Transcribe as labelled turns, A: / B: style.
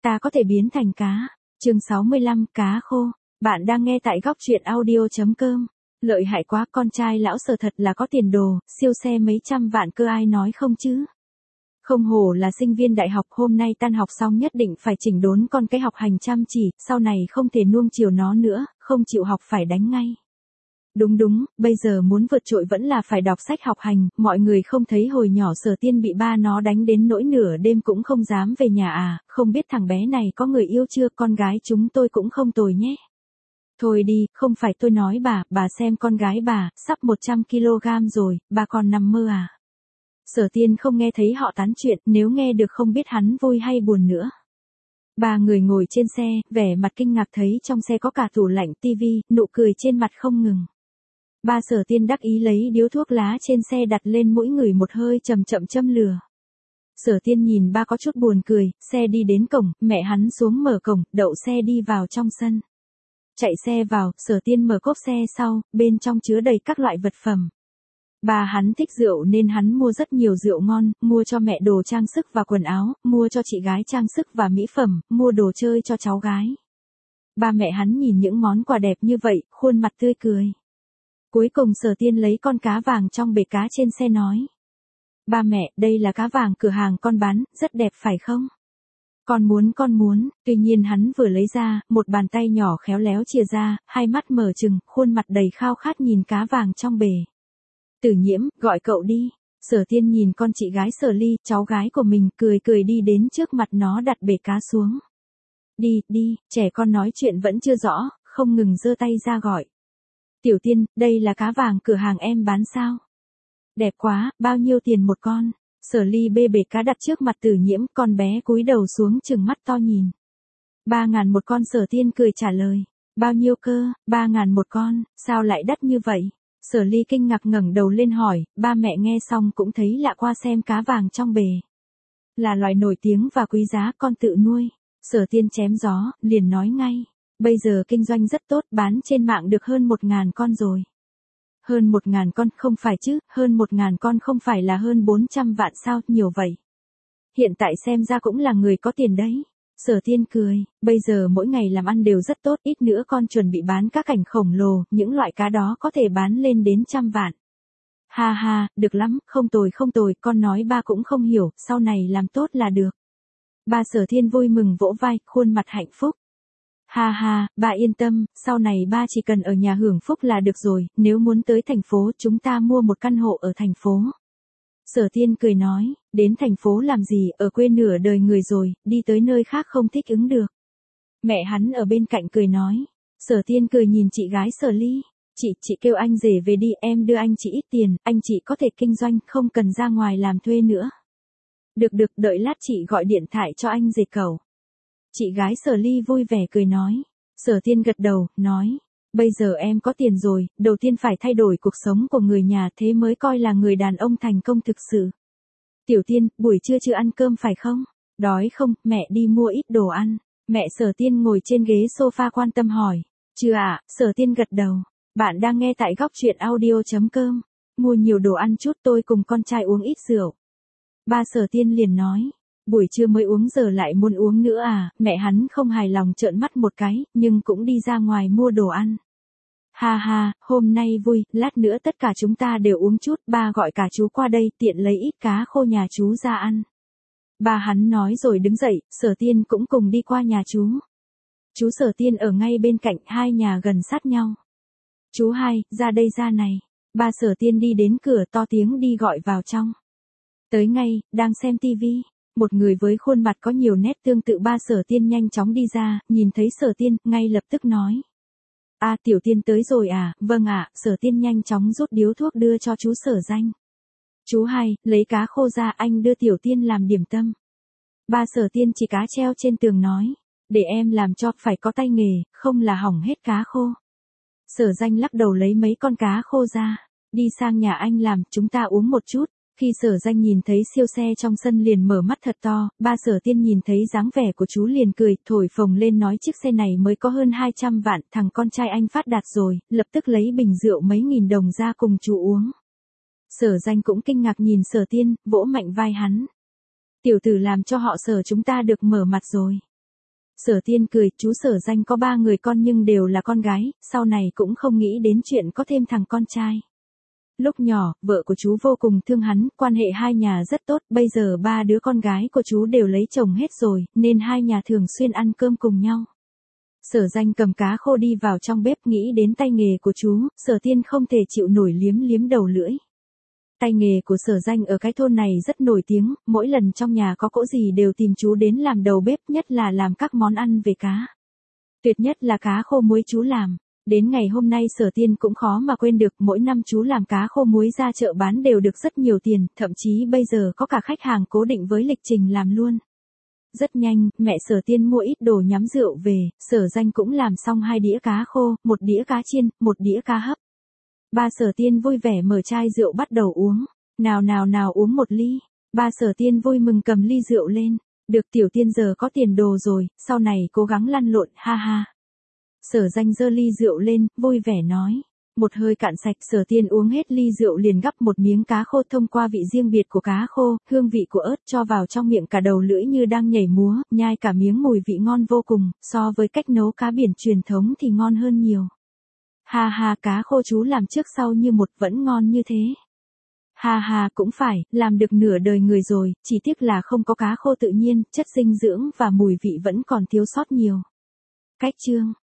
A: ta có thể biến thành cá. Chương 65, cá khô. Bạn đang nghe tại góc truyện audio.com. Lợi hại quá, con trai lão Sở thật là có tiền đồ, siêu xe mấy trăm vạn cơ ai nói không chứ. Không hổ là sinh viên đại học, hôm nay tan học xong nhất định phải chỉnh đốn con cái học hành chăm chỉ, sau này không thể nuông chiều nó nữa, không chịu học phải đánh ngay. Đúng, bây giờ muốn vượt trội vẫn là phải đọc sách học hành, mọi người không thấy hồi nhỏ Sở Tiên bị ba nó đánh đến nỗi nửa đêm cũng không dám về nhà à, không biết thằng bé này có người yêu chưa, con gái chúng tôi cũng không tồi nhé. Thôi đi, không phải tôi nói bà xem con gái bà, sắp 100 kg rồi, bà còn nằm mơ à. Sở Tiên không nghe thấy họ tán chuyện, nếu nghe được không biết hắn vui hay buồn nữa. Ba người ngồi trên xe, vẻ mặt kinh ngạc thấy trong xe có cả tủ lạnh, tivi, nụ cười trên mặt không ngừng. Ba Sở Tiên đắc ý lấy điếu thuốc lá trên xe đặt lên mỗi người một hơi chậm chậm châm lửa. Sở Tiên nhìn ba có chút buồn cười, xe đi đến cổng, mẹ hắn xuống mở cổng, đậu xe đi vào trong sân. Chạy xe vào, Sở Tiên mở cốp xe sau, bên trong chứa đầy các loại vật phẩm. Ba hắn thích rượu nên hắn mua rất nhiều rượu ngon, mua cho mẹ đồ trang sức và quần áo, mua cho chị gái trang sức và mỹ phẩm, mua đồ chơi cho cháu gái. Ba mẹ hắn nhìn những món quà đẹp như vậy, khuôn mặt tươi cười. Cuối cùng Sở Tiên lấy con cá vàng trong bể cá trên xe nói. Ba mẹ, đây là cá vàng cửa hàng con bán, rất đẹp phải không? Con muốn, tuy nhiên hắn vừa lấy ra, một bàn tay nhỏ khéo léo chìa ra, hai mắt mở trừng, khuôn mặt đầy khao khát nhìn cá vàng trong bể. Tử Nhiễm, gọi cậu đi. Sở Tiên nhìn con chị gái Sở Ly, cháu gái của mình, cười đi đến trước mặt nó đặt bể cá xuống. Đi, trẻ con nói chuyện vẫn chưa rõ, không ngừng giơ tay ra gọi. Tiểu Tiên, đây là cá vàng cửa hàng em bán sao? Đẹp quá, bao nhiêu tiền một con? Sở Ly bê bể cá đặt trước mặt Tử Nhiễm, con bé cúi đầu xuống trừng mắt to nhìn. 3.000 một con, Sở Tiên cười trả lời. Bao nhiêu cơ? 3.000 một con, sao lại đắt như vậy? Sở Ly kinh ngạc ngẩng đầu lên hỏi, ba mẹ nghe xong cũng thấy lạ qua xem cá vàng trong bể. Là loài nổi tiếng và quý giá, con tự nuôi. Sở Tiên chém gió, liền nói ngay. Bây giờ kinh doanh rất tốt, bán trên mạng được hơn 1.000 con rồi. Hơn 1.000 con, không phải chứ, hơn 1.000 con không phải là hơn 400 vạn sao, nhiều vậy. Hiện tại xem ra cũng là người có tiền đấy. Sở Tiên cười, bây giờ mỗi ngày làm ăn đều rất tốt, ít nữa con chuẩn bị bán cá cảnh khổng lồ, những loại cá đó có thể bán lên đến 100 vạn. Ha, được lắm, không tồi, con nói ba cũng không hiểu, sau này làm tốt là được. Ba Sở Thiên vui mừng vỗ vai, khuôn mặt hạnh phúc. Ha, ba yên tâm, sau này ba chỉ cần ở nhà hưởng phúc là được rồi, nếu muốn tới thành phố chúng ta mua một căn hộ ở thành phố. Sở Tiên cười nói, đến thành phố làm gì, ở quê nửa đời người rồi, đi tới nơi khác không thích ứng được. Mẹ hắn ở bên cạnh cười nói. Sở Tiên cười nhìn chị gái Sở Ly. Chị kêu anh rể về đi, em đưa anh chị ít tiền, anh chị có thể kinh doanh, không cần ra ngoài làm thuê nữa. Được, đợi lát chị gọi điện thoại cho anh rể cậu. Chị gái Sở Ly vui vẻ cười nói. Sở Tiên gật đầu, nói. Bây giờ em có tiền rồi, đầu tiên phải thay đổi cuộc sống của người nhà, thế mới coi là người đàn ông thành công thực sự. Tiểu Tiên, buổi trưa chưa ăn cơm phải không? Đói không, mẹ đi mua ít đồ ăn. Mẹ Sở Tiên ngồi trên ghế sofa quan tâm hỏi. Chưa ạ, Sở Tiên gật đầu. Bạn đang nghe tại góc truyện audio.com. Mua nhiều đồ ăn chút, tôi cùng con trai uống ít rượu. Ba Sở Tiên liền nói. Buổi trưa mới uống giờ lại muốn uống nữa à, mẹ hắn không hài lòng trợn mắt một cái, nhưng cũng đi ra ngoài mua đồ ăn. Ha, hôm nay vui, lát nữa tất cả chúng ta đều uống chút, ba gọi cả chú qua đây, tiện lấy ít cá khô nhà chú ra ăn. Ba hắn nói rồi đứng dậy, Sở Tiên cũng cùng đi qua nhà chú. Chú Sở Tiên ở ngay bên cạnh, hai nhà gần sát nhau. Chú hai, ra đây ra này. Ba Sở Tiên đi đến cửa to tiếng đi gọi vào trong. Tới ngay, đang xem tivi. Một người với khuôn mặt có nhiều nét tương tự ba Sở Tiên nhanh chóng đi ra, nhìn thấy Sở Tiên, ngay lập tức nói. Tiểu Tiên tới rồi à, vâng ạ, Sở Tiên nhanh chóng rút điếu thuốc đưa cho chú Sở Danh. Chú hai, lấy cá khô ra, anh đưa Tiểu Tiên làm điểm tâm. Ba Sở Tiên chỉ cá treo trên tường nói. Để em làm cho, phải có tay nghề, không là hỏng hết cá khô. Sở Danh lắc đầu lấy mấy con cá khô ra. Đi sang nhà anh làm, chúng ta uống một chút. Khi Sở Danh nhìn thấy siêu xe trong sân liền mở mắt thật to, ba Sở Tiên nhìn thấy dáng vẻ của chú liền cười, thổi phồng lên nói chiếc xe này mới có hơn 200 vạn, thằng con trai anh phát đạt rồi, lập tức lấy bình rượu mấy nghìn đồng ra cùng chú uống. Sở Danh cũng kinh ngạc nhìn Sở Tiên, vỗ mạnh vai hắn. Tiểu tử làm cho họ Sở chúng ta được mở mặt rồi. Sở Tiên cười, chú Sở Danh có 3 người con nhưng đều là con gái, sau này cũng không nghĩ đến chuyện có thêm thằng con trai. Lúc nhỏ, vợ của chú vô cùng thương hắn, quan hệ hai nhà rất tốt, bây giờ 3 đứa con gái của chú đều lấy chồng hết rồi, nên hai nhà thường xuyên ăn cơm cùng nhau. Sở Danh cầm cá khô đi vào trong bếp, nghĩ đến tay nghề của chú, Sở Tiên không thể chịu nổi, liếm liếm đầu lưỡi. Tay nghề của Sở Danh ở cái thôn này rất nổi tiếng, mỗi lần trong nhà có cỗ gì đều tìm chú đến làm đầu bếp, nhất là làm các món ăn về cá. Tuyệt nhất là cá khô muối chú làm. Đến ngày hôm nay Sở Tiên cũng khó mà quên được, mỗi năm chú làm cá khô muối ra chợ bán đều được rất nhiều tiền, thậm chí bây giờ có cả khách hàng cố định với lịch trình làm luôn. Rất nhanh, mẹ Sở Tiên mua ít đồ nhắm rượu về, Sở Danh cũng làm xong 2 đĩa cá khô, 1 đĩa cá chiên, 1 đĩa cá hấp. Ba Sở Tiên vui vẻ mở chai rượu bắt đầu uống. Nào uống 1 ly. Ba Sở Tiên vui mừng cầm ly rượu lên. Được Tiểu Tiên giờ có tiền đồ rồi, sau này cố gắng lăn lộn, ha ha. Sở Danh giơ ly rượu lên, vui vẻ nói. Một hơi cạn sạch, Sở Tiên uống hết ly rượu liền gắp một miếng cá khô, thông qua vị riêng biệt của cá khô, hương vị của ớt cho vào trong miệng cả đầu lưỡi như đang nhảy múa, nhai cả miếng mùi vị ngon vô cùng, so với cách nấu cá biển truyền thống thì ngon hơn nhiều. Ha ha, cá khô chú làm trước sau như một, vẫn ngon như thế. Ha ha, cũng phải, làm được nửa đời người rồi, chỉ tiếc là không có cá khô tự nhiên, chất dinh dưỡng và mùi vị vẫn còn thiếu sót nhiều. Cách chương